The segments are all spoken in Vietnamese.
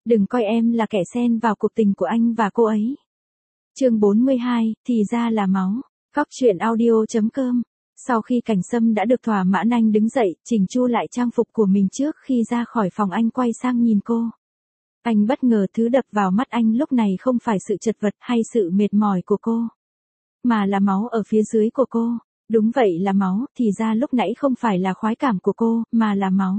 Đừng coi em là kẻ xen vào cuộc tình của anh và cô ấy. Chương 42, thì ra là máu. Góc truyện audio.com. Sau khi Cảnh Sâm đã được thỏa mãn, anh đứng dậy, chỉnh chu lại trang phục của mình trước khi ra khỏi phòng. Anh quay sang nhìn cô. Anh bất ngờ thứ đập vào mắt anh lúc này không phải sự chật vật hay sự mệt mỏi của cô, mà là máu ở phía dưới của cô. Đúng vậy, là máu, thì ra lúc nãy không phải là khoái cảm của cô, mà là máu.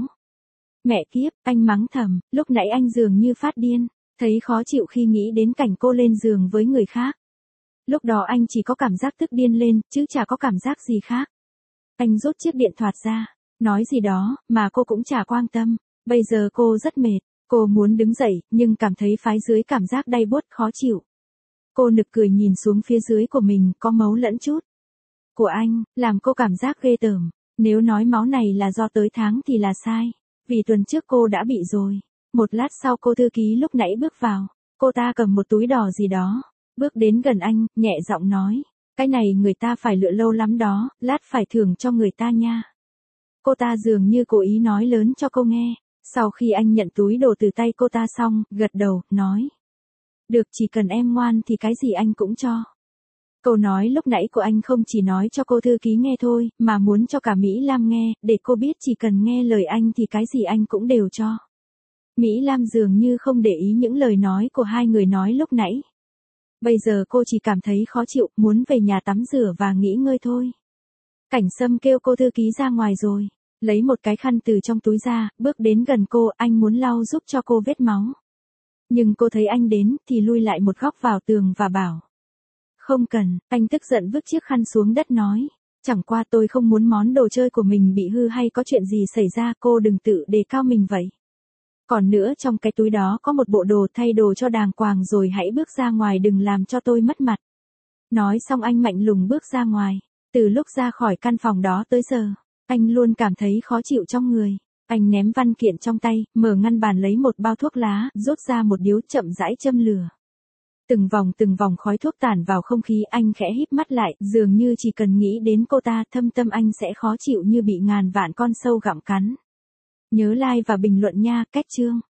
Mẹ kiếp, anh mắng thầm, lúc nãy anh dường như phát điên, thấy khó chịu khi nghĩ đến cảnh cô lên giường với người khác. Lúc đó anh chỉ có cảm giác tức điên lên, chứ chả có cảm giác gì khác. Anh rút chiếc điện thoại ra, nói gì đó, mà cô cũng chả quan tâm. Bây giờ cô rất mệt, cô muốn đứng dậy, nhưng cảm thấy phái dưới cảm giác đay buốt khó chịu. Cô nực cười nhìn xuống phía dưới của mình, có máu lẫn chút của anh, làm cô cảm giác ghê tởm. Nếu nói máu này là do tới tháng thì là sai, vì tuần trước cô đã bị rồi. Một lát sau cô thư ký lúc nãy bước vào, cô ta cầm một túi đỏ gì đó, bước đến gần anh, nhẹ giọng nói, cái này người ta phải lựa lâu lắm đó, lát phải thưởng cho người ta nha. Cô ta dường như cố ý nói lớn cho cô nghe. Sau khi anh nhận túi đồ từ tay cô ta xong, gật đầu, nói, được, chỉ cần em ngoan thì cái gì anh cũng cho. Câu nói lúc nãy của anh không chỉ nói cho cô thư ký nghe thôi, mà muốn cho cả Mỹ Lam nghe, để cô biết chỉ cần nghe lời anh thì cái gì anh cũng đều cho. Mỹ Lam dường như không để ý những lời nói của hai người nói lúc nãy. Bây giờ cô chỉ cảm thấy khó chịu, muốn về nhà tắm rửa và nghỉ ngơi thôi. Cảnh Sâm kêu cô thư ký ra ngoài rồi, lấy một cái khăn từ trong túi ra, bước đến gần cô, anh muốn lau giúp cho cô vết máu. Nhưng cô thấy anh đến, thì lui lại một góc vào tường và bảo, không cần. Anh tức giận vứt chiếc khăn xuống đất nói, chẳng qua tôi không muốn món đồ chơi của mình bị hư hay có chuyện gì xảy ra, cô đừng tự đề cao mình vậy. Còn nữa, trong cái túi đó có một bộ đồ, thay đồ cho đàng hoàng rồi hãy bước ra ngoài, đừng làm cho tôi mất mặt. Nói xong anh mạnh lùng bước ra ngoài. Từ lúc ra khỏi căn phòng đó tới giờ, anh luôn cảm thấy khó chịu trong người. Anh ném văn kiện trong tay, mở ngăn bàn lấy một bao thuốc lá, rút ra một điếu, chậm rãi châm lửa. Từng vòng khói thuốc tản vào không khí, anh khẽ híp mắt lại, dường như chỉ cần nghĩ đến cô ta, thâm tâm anh sẽ khó chịu như bị ngàn vạn con sâu gặm cắn. Nhớ like và bình luận nha, cách chương.